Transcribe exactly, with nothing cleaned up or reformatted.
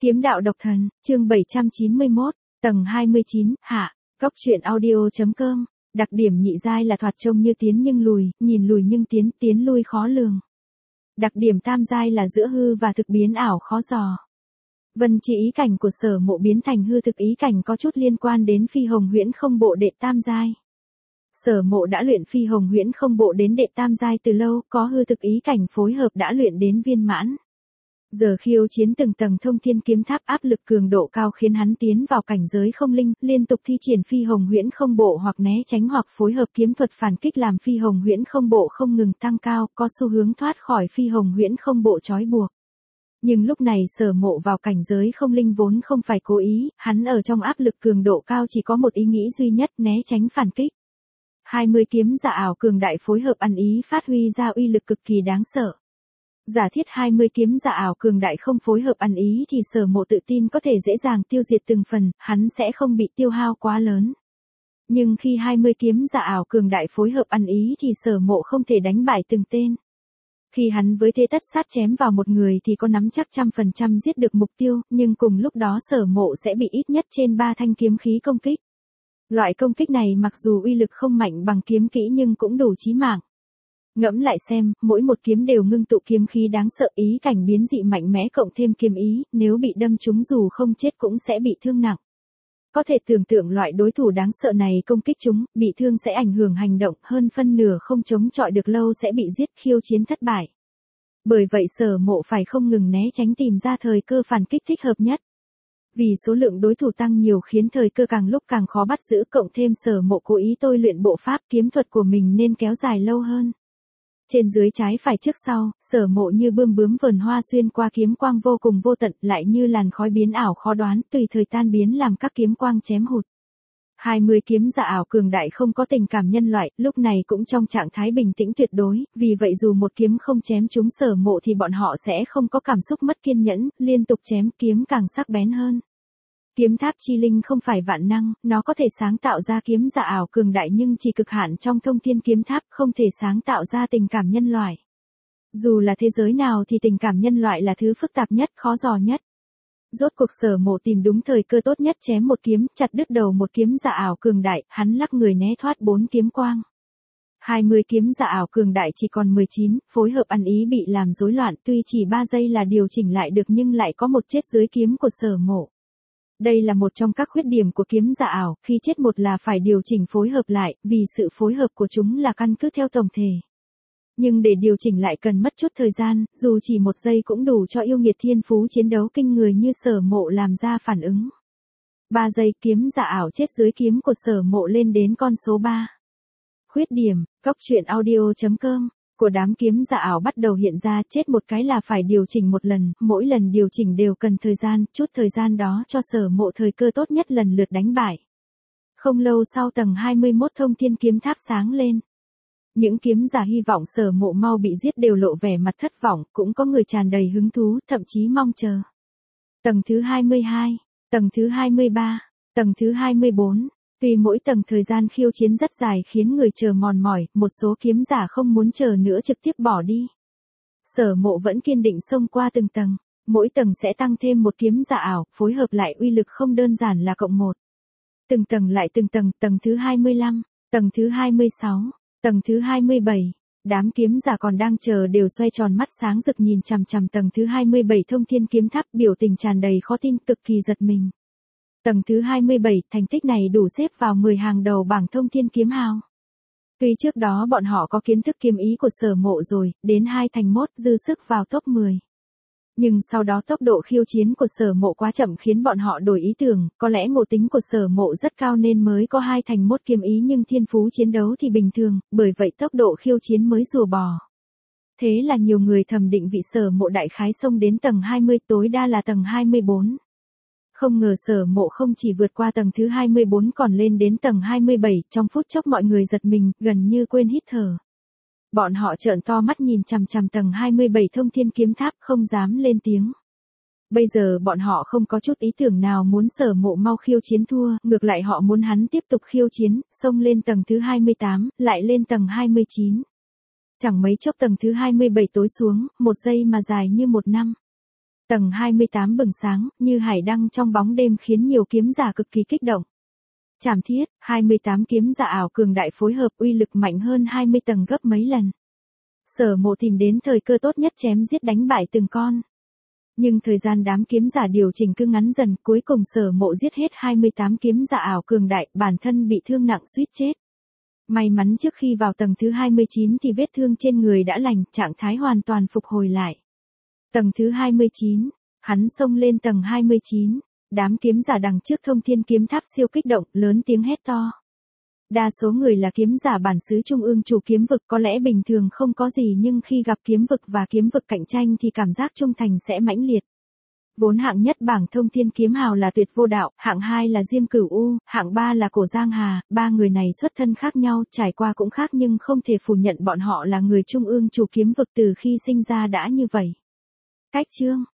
Kiếm đạo độc thần, chương bảy trăm chín mươi mốt, tầng hai mươi chín, hạ, Cốc truyện audio.com, đặc điểm nhị giai là thoạt trông như tiến nhưng lùi, nhìn lùi nhưng tiến, tiến lui khó lường. Đặc điểm tam giai là giữa hư và thực biến ảo khó dò. Vân chỉ ý cảnh của Sở Mộ biến thành hư thực ý cảnh có chút liên quan đến Phi Hồng Huyễn Không Bộ đệ tam giai. Sở Mộ đã luyện Phi Hồng Huyễn Không Bộ đến đệ tam giai từ lâu, có hư thực ý cảnh phối hợp đã luyện đến viên mãn. Giờ khiêu chiến từng tầng thông thiên kiếm tháp áp lực cường độ cao khiến hắn tiến vào cảnh giới không linh, liên tục thi triển Phi Hồng Huyễn Không Bộ hoặc né tránh hoặc phối hợp kiếm thuật phản kích làm Phi Hồng Huyễn Không Bộ không ngừng tăng cao, có xu hướng thoát khỏi Phi Hồng Huyễn Không Bộ trói buộc. Nhưng lúc này Sở Mộ vào cảnh giới không linh vốn không phải cố ý, hắn ở trong áp lực cường độ cao chỉ có một ý nghĩ duy nhất, né tránh phản kích. hai mươi kiếm giả ảo cường đại phối hợp ăn ý phát huy ra uy lực cực kỳ đáng sợ. Giả thiết hai mươi kiếm giả ảo cường đại không phối hợp ăn ý thì Sở Mộ tự tin có thể dễ dàng tiêu diệt từng phần, hắn sẽ không bị tiêu hao quá lớn. Nhưng khi hai mươi kiếm giả ảo cường đại phối hợp ăn ý thì Sở Mộ không thể đánh bại từng tên. Khi hắn với thế tất sát chém vào một người thì có nắm chắc trăm phần trăm giết được mục tiêu, nhưng cùng lúc đó Sở Mộ sẽ bị ít nhất trên ba thanh kiếm khí công kích. Loại công kích này mặc dù uy lực không mạnh bằng kiếm kỹ nhưng cũng đủ chí mạng. Ngẫm lại xem, mỗi một kiếm đều ngưng tụ kiếm khí đáng sợ, ý cảnh biến dị mạnh mẽ cộng thêm kiếm ý, nếu bị đâm trúng dù không chết cũng sẽ bị thương nặng. Có thể tưởng tượng loại đối thủ đáng sợ này công kích chúng, bị thương sẽ ảnh hưởng hành động, hơn phân nửa không chống chọi được lâu sẽ bị giết, khiêu chiến thất bại. Bởi vậy Sở Mộ phải không ngừng né tránh tìm ra thời cơ phản kích thích hợp nhất. Vì số lượng đối thủ tăng nhiều khiến thời cơ càng lúc càng khó bắt giữ, cộng thêm Sở Mộ cố ý tôi luyện bộ pháp kiếm thuật của mình nên kéo dài lâu hơn. Trên dưới trái phải trước sau, Sở Mộ như bươm bướm vờn hoa xuyên qua kiếm quang vô cùng vô tận, lại như làn khói biến ảo khó đoán, tùy thời tan biến làm các kiếm quang chém hụt. hai mươi kiếm giả ảo cường đại không có tình cảm nhân loại, lúc này cũng trong trạng thái bình tĩnh tuyệt đối, vì vậy dù một kiếm không chém trúng Sở Mộ thì bọn họ sẽ không có cảm xúc mất kiên nhẫn, liên tục chém kiếm càng sắc bén hơn. Kiếm tháp chi linh không phải vạn năng, nó có thể sáng tạo ra kiếm giả ảo cường đại nhưng chỉ cực hạn trong thông thiên kiếm tháp, không thể sáng tạo ra tình cảm nhân loại. Dù là thế giới nào thì tình cảm nhân loại là thứ phức tạp nhất, khó dò nhất. Rốt cuộc Sở Mộ tìm đúng thời cơ tốt nhất chém một kiếm, chặt đứt đầu một kiếm giả ảo cường đại, hắn lắc người né thoát bốn kiếm quang. hai mươi kiếm giả ảo cường đại chỉ còn mười chín, phối hợp ăn ý bị làm rối loạn, tuy chỉ ba giây là điều chỉnh lại được nhưng lại có một chết dưới kiếm của Sở Mộ. Đây là một trong các khuyết điểm của kiếm giả ảo, khi chết một là phải điều chỉnh phối hợp lại, vì sự phối hợp của chúng là căn cứ theo tổng thể. Nhưng để điều chỉnh lại cần mất chút thời gian, dù chỉ một giây cũng đủ cho yêu nghiệt thiên phú chiến đấu kinh người như Sở Mộ làm ra phản ứng. ba giây kiếm giả ảo chết dưới kiếm của Sở Mộ lên đến con số ba. Khuyết điểm, Cốc truyện audio.com của đám kiếm giả ảo bắt đầu hiện ra, chết một cái là phải điều chỉnh một lần, mỗi lần điều chỉnh đều cần thời gian, chút thời gian đó cho Sở Mộ thời cơ tốt nhất lần lượt đánh bại. Không lâu sau tầng hai mươi mốt thông thiên kiếm tháp sáng lên. Những kiếm giả hy vọng Sở Mộ mau bị giết đều lộ vẻ mặt thất vọng, cũng có người tràn đầy hứng thú, thậm chí mong chờ. Tầng thứ hai mươi hai, tầng thứ hai mươi ba, tầng thứ hai mươi bốn. Tuy mỗi tầng thời gian khiêu chiến rất dài khiến người chờ mòn mỏi, một số kiếm giả không muốn chờ nữa trực tiếp bỏ đi. Sở Mộ vẫn kiên định xông qua từng tầng, mỗi tầng sẽ tăng thêm một kiếm giả ảo, phối hợp lại uy lực không đơn giản là cộng một. Từng tầng lại từng tầng, tầng thứ hai mươi lăm, tầng thứ hai mươi sáu, tầng thứ hai mươi bảy. Đám kiếm giả còn đang chờ đều xoay tròn mắt sáng rực nhìn chằm chằm tầng thứ hai mươi bảy thông thiên kiếm tháp, biểu tình tràn đầy khó tin, cực kỳ giật mình. Tầng thứ hai mươi bảy, thành tích này đủ xếp vào mười hàng đầu bảng thông thiên kiếm hào. Tuy trước đó bọn họ có kiến thức kiếm ý của Sở Mộ rồi, đến hai thành mốt dư sức vào top mười. Nhưng sau đó tốc độ khiêu chiến của Sở Mộ quá chậm khiến bọn họ đổi ý tưởng, có lẽ ngộ tính của Sở Mộ rất cao nên mới có hai thành mốt kiếm ý nhưng thiên phú chiến đấu thì bình thường, bởi vậy tốc độ khiêu chiến mới rùa bò. Thế là nhiều người thầm định vị Sở Mộ đại khái xông đến tầng hai mươi, tối đa là tầng hai mươi bốn. Không ngờ Sở Mộ không chỉ vượt qua tầng thứ hai mươi bốn còn lên đến tầng hai mươi bảy, trong phút chốc mọi người giật mình, gần như quên hít thở. Bọn họ trợn to mắt nhìn chằm chằm tầng hai mươi bảy thông thiên kiếm tháp, không dám lên tiếng. Bây giờ bọn họ không có chút ý tưởng nào muốn Sở Mộ mau khiêu chiến thua, ngược lại họ muốn hắn tiếp tục khiêu chiến, xông lên tầng thứ hai mươi tám, lại lên tầng hai mươi chín. Chẳng mấy chốc tầng thứ hai mươi bảy tối xuống, một giây mà dài như một năm. Tầng hai mươi tám bừng sáng, như hải đăng trong bóng đêm khiến nhiều kiếm giả cực kỳ kích động. Trảm thiết, hai mươi tám kiếm giả ảo cường đại phối hợp uy lực mạnh hơn hai mươi tầng gấp mấy lần. Sở Mộ tìm đến thời cơ tốt nhất chém giết đánh bại từng con. Nhưng thời gian đám kiếm giả điều chỉnh cứ ngắn dần, cuối cùng Sở Mộ giết hết hai mươi tám kiếm giả ảo cường đại, bản thân bị thương nặng suýt chết. May mắn trước khi vào tầng thứ hai mươi chín thì vết thương trên người đã lành, trạng thái hoàn toàn phục hồi lại. Tầng thứ hai mươi chín, hắn xông lên tầng hai mươi chín, đám kiếm giả đằng trước Thông Thiên Kiếm Tháp siêu kích động, lớn tiếng hét to. Đa số người là kiếm giả bản xứ trung ương chủ kiếm vực, có lẽ bình thường không có gì nhưng khi gặp kiếm vực và kiếm vực cạnh tranh thì cảm giác trung thành sẽ mãnh liệt. Vốn hạng nhất bảng Thông Thiên Kiếm Hào là Tuyệt Vô Đạo, hạng hai là Diêm Cửu U, hạng ba là Cổ Giang Hà, ba người này xuất thân khác nhau, trải qua cũng khác nhưng không thể phủ nhận bọn họ là người trung ương chủ kiếm vực từ khi sinh ra đã như vậy. Cách chương